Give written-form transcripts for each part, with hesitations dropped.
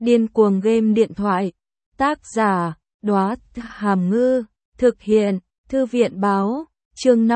Điên cuồng game điện thoại. Tác giả, Đóa Hàm Ngư. Thực hiện, Thư viện báo. Chương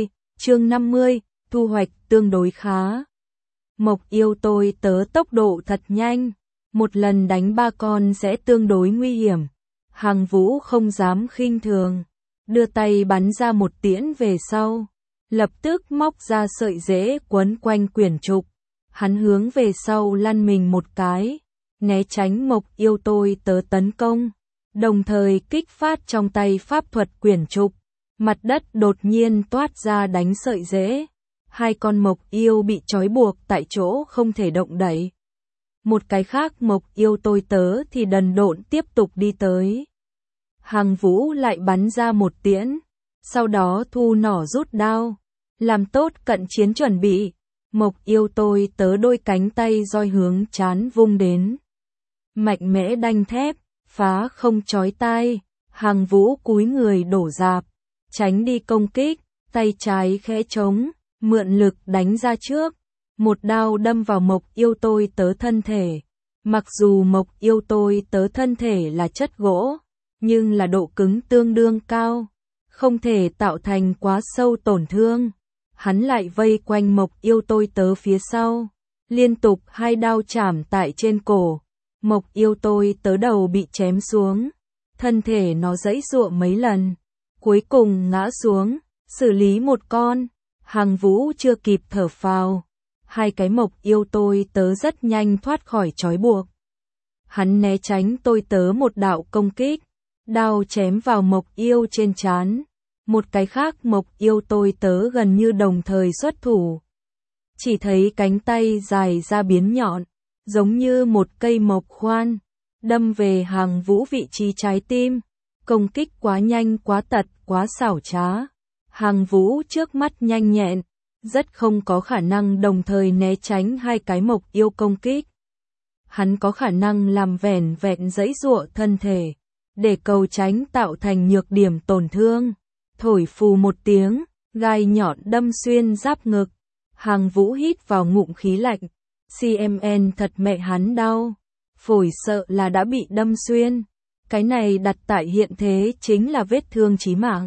50, thu hoạch tương đối khá. Mộc yêu tôi tớ tốc độ thật nhanh. Một lần đánh 3 con sẽ tương đối nguy hiểm. Hàng Vũ không dám khinh thường. Đưa tay bắn ra một tiễn về sau. Lập tức móc ra sợi rễ quấn quanh quyển trục. Hắn hướng về sau lăn mình một cái. Né tránh Mộc yêu tôi tớ tấn công. Đồng thời kích phát trong tay pháp thuật quyển trục. Mặt đất đột nhiên toát ra đánh sợi rễ. 2 con Mộc yêu bị trói buộc tại chỗ không thể động đậy. Một cái khác Mộc yêu tôi tớ thì đần độn tiếp tục đi tới. Hàng Vũ lại bắn ra một tiễn. Sau đó thu nỏ rút đao. Làm tốt cận chiến chuẩn bị. Mộc yêu tôi tớ đôi cánh tay roi hướng trán vung đến. Mạnh mẽ đanh thép, phá không chói tai. Hàng Vũ cúi người đổ dạp. Tránh đi công kích, tay trái khẽ trống, mượn lực đánh ra trước. Một đao đâm vào Mộc yêu tôi tớ thân thể. Mặc dù Mộc yêu tôi tớ thân thể là chất gỗ, nhưng là độ cứng tương đương cao, không thể tạo thành quá sâu tổn thương. Hắn lại vây quanh Mộc yêu tôi tớ phía sau, liên tục 2 đao chảm tại trên cổ. Mộc yêu tôi tớ đầu bị chém xuống, thân thể nó giãy giụa mấy lần, cuối cùng ngã xuống, xử lý một con. Hàng Vũ chưa kịp thở phào. 2 cái Mộc yêu tôi tớ rất nhanh thoát khỏi trói buộc. Hắn né tránh tôi tớ một đạo công kích, đao chém vào Mộc yêu trên trán. Một cái khác Mộc yêu tôi tớ gần như đồng thời xuất thủ. Chỉ thấy cánh tay dài ra biến nhọn, giống như một cây mộc khoan, đâm về Hàng Vũ vị trí trái tim. Công kích quá nhanh quá tật quá xảo trá. Hàng Vũ trước mắt nhanh nhẹn, rất không có khả năng đồng thời né tránh 2 cái Mộc yêu công kích. Hắn có khả năng làm vẻn vẹn giãy giụa thân thể, để cầu tránh tạo thành nhược điểm tổn thương. Thổi phù một tiếng, gai nhọn đâm xuyên giáp ngực. Hàng Vũ hít vào ngụm khí lạnh. CMN thật mẹ hắn đau. Phổi sợ là đã bị đâm xuyên. Cái này đặt tại hiện thế chính là vết thương chí mạng.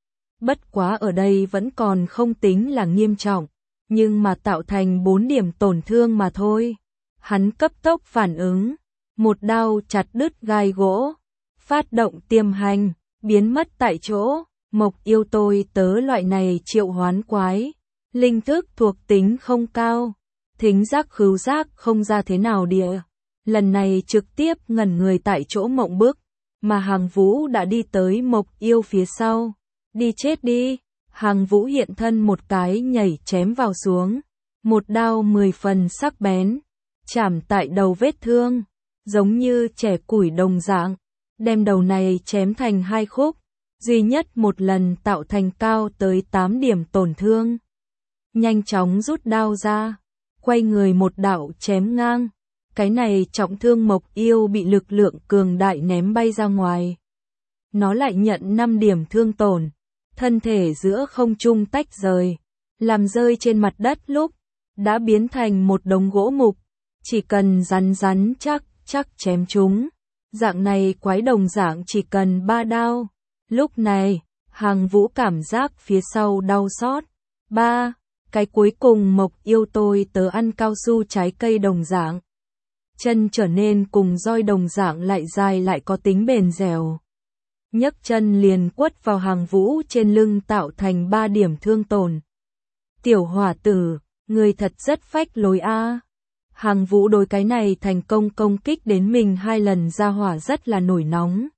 Bất quá ở đây vẫn còn không tính là nghiêm trọng, nhưng mà tạo thành 4 điểm tổn thương mà thôi. Hắn cấp tốc phản ứng, một đao chặt đứt gai gỗ, phát động tiềm hành, biến mất tại chỗ. Mộc yêu tôi tớ loại này triệu hoán quái, linh thức thuộc tính không cao, thính giác khứu giác không ra thế nào địa. Lần này trực tiếp ngẩn người tại chỗ mộng bức, mà Hàng Vũ đã đi tới Mộc yêu phía sau. Đi chết đi. Hàng Vũ hiện thân một cái nhảy chém vào xuống. Một đao 10 phần sắc bén, chảm tại đầu vết thương, giống như chẻ củi đồng dạng, đem đầu này chém thành 2 khúc, duy nhất một lần tạo thành cao tới 8 điểm tổn thương. Nhanh chóng rút đao ra, quay người một đạo chém ngang. Cái này trọng thương Mộc yêu bị lực lượng cường đại ném bay ra ngoài. Nó lại nhận 5 điểm thương tổn, thân thể giữa không trung tách rời, làm rơi trên mặt đất lúc, đã biến thành một đống gỗ mục. Chỉ cần rắn chắc chém chúng. Dạng này quái đồng dạng chỉ cần 3 đao. Lúc này, Hàng Vũ cảm giác phía sau đau xót. 3. Cái cuối cùng Mộc yêu tôi tớ ăn cao su trái cây đồng dạng. Chân trở nên cùng roi đồng dạng lại dài lại có tính bền dẻo. Nhấc chân liền quất vào Hàng Vũ trên lưng tạo thành 3 điểm thương tổn. Tiểu hỏa tử, người thật rất phách lối a. Hàng Vũ đối cái này thành công công kích đến mình 2 lần ra hỏa rất là nổi nóng.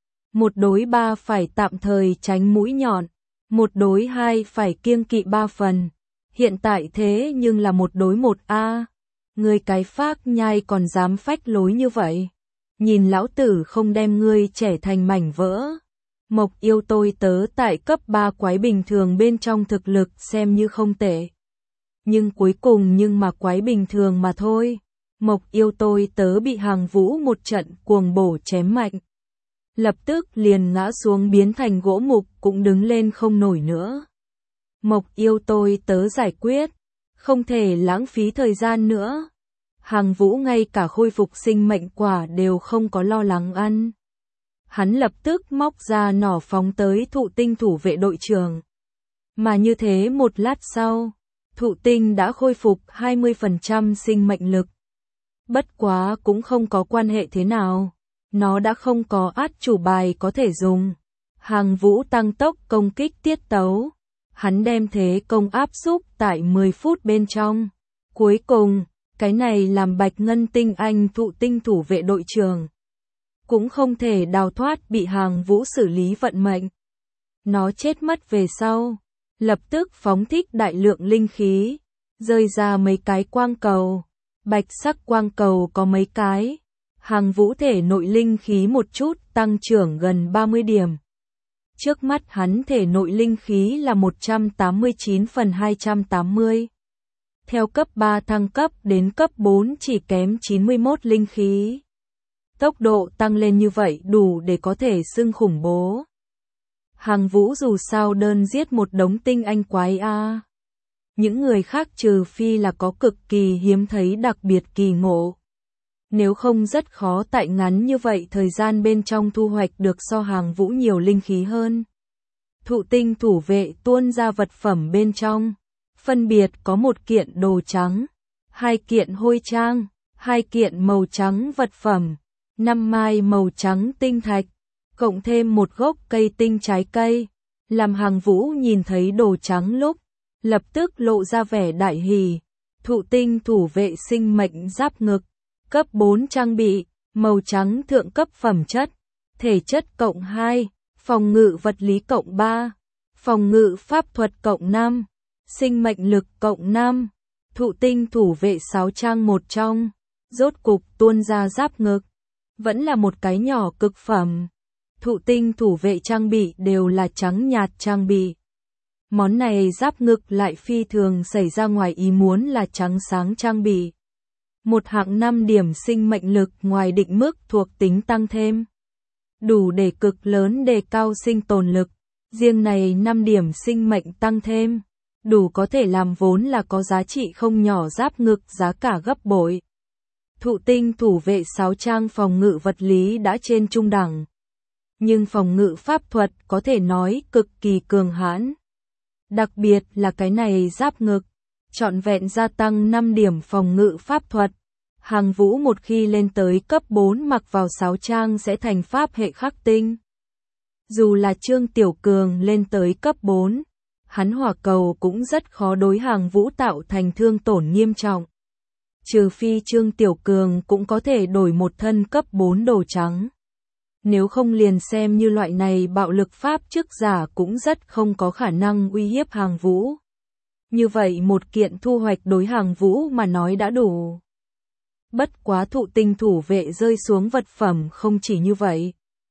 1 đối 3 phải tạm thời tránh mũi nhọn, 1 đối 2 phải kiêng kỵ 3 phần. Hiện tại thế nhưng là 1 đối 1 a. Ngươi cái phác nhai còn dám phách lối như vậy. Nhìn lão tử không đem ngươi chẻ thành mảnh vỡ. Mộc yêu tôi tớ tại cấp 3 quái bình thường bên trong thực lực xem như không tệ. Nhưng cuối cùng mà quái bình thường mà thôi. Mộc yêu tôi tớ bị Hàng Vũ một trận cuồng bổ chém mạnh. Lập tức liền ngã xuống biến thành gỗ mục cũng đứng lên không nổi nữa. Mộc yêu tôi tớ giải quyết. Không thể lãng phí thời gian nữa. Hàng Vũ ngay cả khôi phục sinh mệnh quả đều không có lo lắng ăn. Hắn lập tức móc ra nỏ phóng tới thụ tinh thủ vệ đội trưởng. Mà như thế một lát sau, thụ tinh đã khôi phục 20% sinh mệnh lực. Bất quá cũng không có quan hệ thế nào, nó đã không có át chủ bài có thể dùng. Hàng Vũ tăng tốc công kích tiết tấu, hắn đem thế công áp xúc tại 10 phút bên trong. Cuối cùng, cái này làm Bạch Ngân Tinh Anh thụ tinh thủ vệ đội trưởng cũng không thể đào thoát bị Hàng Vũ xử lý vận mệnh. Nó chết mất về sau, lập tức phóng thích đại lượng linh khí, rơi ra mấy cái quang cầu. Bạch sắc quang cầu có mấy cái. Hàng Vũ thể nội linh khí một chút tăng trưởng gần 30 điểm. Trước mắt hắn thể nội linh khí là 189/280. Theo cấp 3 thăng cấp đến cấp 4 chỉ kém 91 linh khí. Tốc độ tăng lên như vậy đủ để có thể xưng khủng bố. Hàng Vũ dù sao đơn giết một đống tinh anh quái a. Những người khác trừ phi là có cực kỳ hiếm thấy đặc biệt kỳ ngộ. Nếu không rất khó tại ngắn như vậy thời gian bên trong thu hoạch được so Hàng Vũ nhiều linh khí hơn. Thụ tinh thủ vệ tuôn ra vật phẩm bên trong. Phân biệt có 1 kiện đồ trắng, 2 kiện hôi trang, 2 kiện màu trắng vật phẩm, 5 mai màu trắng tinh thạch, cộng thêm 1 gốc cây tinh trái cây. Làm Hàng Vũ nhìn thấy đồ trắng lúc, lập tức lộ ra vẻ đại hỉ. Thụ tinh thủ vệ sinh mệnh giáp ngực, cấp 4 trang bị, màu trắng thượng cấp phẩm chất, thể chất cộng 2, phòng ngự vật lý cộng 3, phòng ngự pháp thuật cộng 5, sinh mệnh lực cộng 5. Thụ tinh thủ vệ 6 trang một trong, rốt cục tuôn ra giáp ngực, vẫn là một cái nhỏ cực phẩm. Thụ tinh thủ vệ trang bị đều là trắng nhạt trang bị. Món này giáp ngực lại phi thường xảy ra ngoài ý muốn là trắng sáng trang bị. Một hạng 5 điểm sinh mệnh lực ngoài định mức thuộc tính tăng thêm. Đủ để cực lớn đề cao sinh tồn lực. Riêng này 5 điểm sinh mệnh tăng thêm. Đủ có thể làm vốn là có giá trị không nhỏ giáp ngực giá cả gấp bội. Thụ tinh thủ vệ 6 trang phòng ngự vật lý đã trên trung đẳng. Nhưng phòng ngự pháp thuật có thể nói cực kỳ cường hãn. Đặc biệt là cái này giáp ngực, trọn vẹn gia tăng 5 điểm phòng ngự pháp thuật. Hàng Vũ một khi lên tới cấp 4 mặc vào 6 trang sẽ thành pháp hệ khắc tinh. Dù là Trương Tiểu Cường lên tới cấp 4, hắn hỏa cầu cũng rất khó đối Hàng Vũ tạo thành thương tổn nghiêm trọng. Trừ phi Trương Tiểu Cường cũng có thể đổi một thân cấp 4 đồ trắng. Nếu không liền xem như loại này bạo lực pháp chức giả cũng rất không có khả năng uy hiếp Hàng Vũ. Như vậy một kiện thu hoạch đối Hàng Vũ mà nói đã đủ. Bất quá thụ tinh thủ vệ rơi xuống vật phẩm không chỉ như vậy.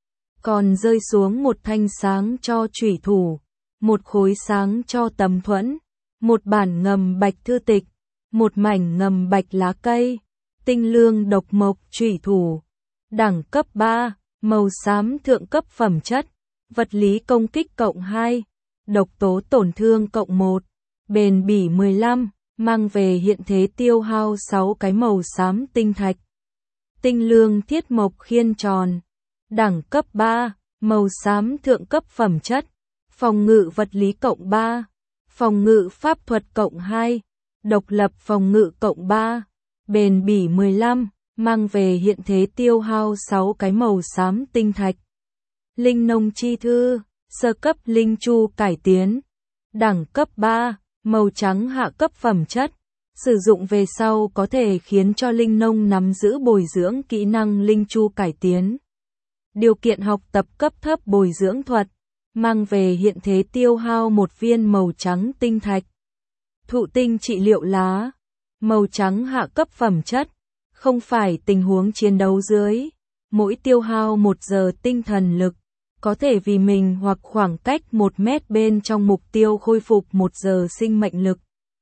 Còn rơi xuống một thanh sáng cho chủy thủ, một khối sáng cho tấm thuẫn, một bản ngầm bạch thư tịch, một mảnh ngầm bạch lá cây, tinh lương độc mộc chủy thủ, đẳng cấp 3. Màu xám thượng cấp phẩm chất, vật lý công kích cộng 2, độc tố tổn thương cộng 1, bền bỉ 15, mang về hiện thế tiêu hao 6 cái màu xám tinh thạch. Tinh lương thiết mộc khiên tròn, đẳng cấp 3, màu xám thượng cấp phẩm chất, phòng ngự vật lý cộng 3, phòng ngự pháp thuật cộng 2, độc lập phòng ngự cộng 3, bền bỉ 15. Mang về hiện thế tiêu hao 6 cái màu xám tinh thạch. Linh nông chi thư, sơ cấp linh chu cải tiến. Đẳng cấp 3, màu trắng hạ cấp phẩm chất. Sử dụng về sau có thể khiến cho linh nông nắm giữ bồi dưỡng kỹ năng linh chu cải tiến. Điều kiện học tập cấp thấp bồi dưỡng thuật. Mang về hiện thế tiêu hao 1 viên màu trắng tinh thạch. Thụ tinh trị liệu lá. Màu trắng hạ cấp phẩm chất. Không phải tình huống chiến đấu dưới, mỗi tiêu hao 1 giờ tinh thần lực, có thể vì mình hoặc khoảng cách 1 mét bên trong mục tiêu khôi phục 1 giờ sinh mệnh lực.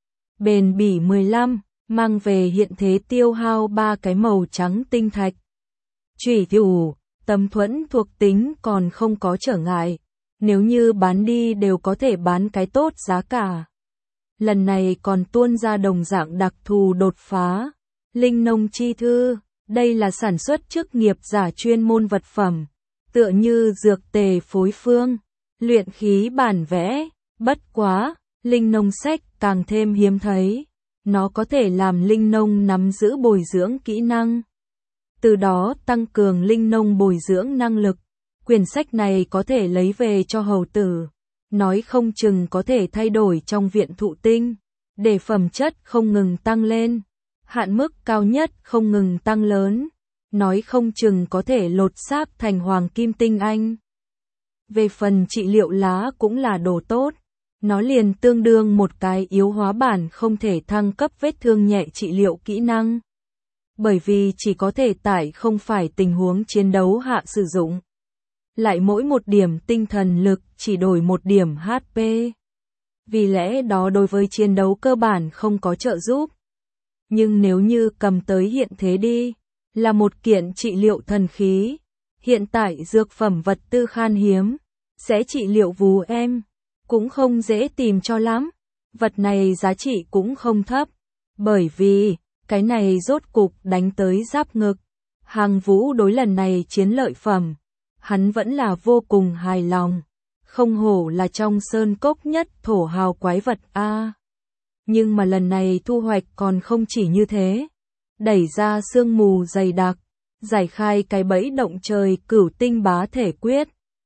Bền bỉ 15, mang về hiện thế tiêu hao 3 cái màu trắng tinh thạch. Chủy thủ, tấm thuẫn thuộc tính còn không có trở ngại, nếu như bán đi đều có thể bán cái tốt giá cả. Lần này còn tuôn ra đồng dạng đặc thù đột phá. Linh nông chi thư, đây là sản xuất chức nghiệp giả chuyên môn vật phẩm, tựa như dược tề phối phương, luyện khí bản vẽ, bất quá, linh nông sách càng thêm hiếm thấy. Nó có thể làm linh nông nắm giữ bồi dưỡng kỹ năng, từ đó tăng cường linh nông bồi dưỡng năng lực. Quyển sách này có thể lấy về cho hầu tử, nói không chừng có thể thay đổi trong viện thụ tinh, để phẩm chất không ngừng tăng lên, hạn mức cao nhất không ngừng tăng lớn, nói không chừng có thể lột xác thành hoàng kim tinh anh. Về phần trị liệu lá cũng là đồ tốt, nó liền tương đương một cái yếu hóa bản không thể thăng cấp vết thương nhẹ trị liệu kỹ năng. Bởi vì chỉ có thể tải không phải tình huống chiến đấu hạ sử dụng. Lại mỗi một điểm tinh thần lực chỉ đổi một điểm HP. Vì lẽ đó đối với chiến đấu cơ bản không có trợ giúp. Nhưng nếu như cầm tới hiện thế đi, là một kiện trị liệu thần khí. Hiện tại dược phẩm vật tư khan hiếm, sẽ trị liệu vú em, cũng không dễ tìm cho lắm. Vật này giá trị cũng không thấp, bởi vì cái này rốt cục đánh tới giáp ngực. Hàng Vũ đối lần này chiến lợi phẩm, hắn vẫn là vô cùng hài lòng. Không hổ là trong sơn cốc nhất thổ hào quái vật a. Nhưng mà lần này thu hoạch còn không chỉ như thế. Đẩy ra sương mù dày đặc, giải khai cái bẫy động trời cửu tinh bá thể quyết.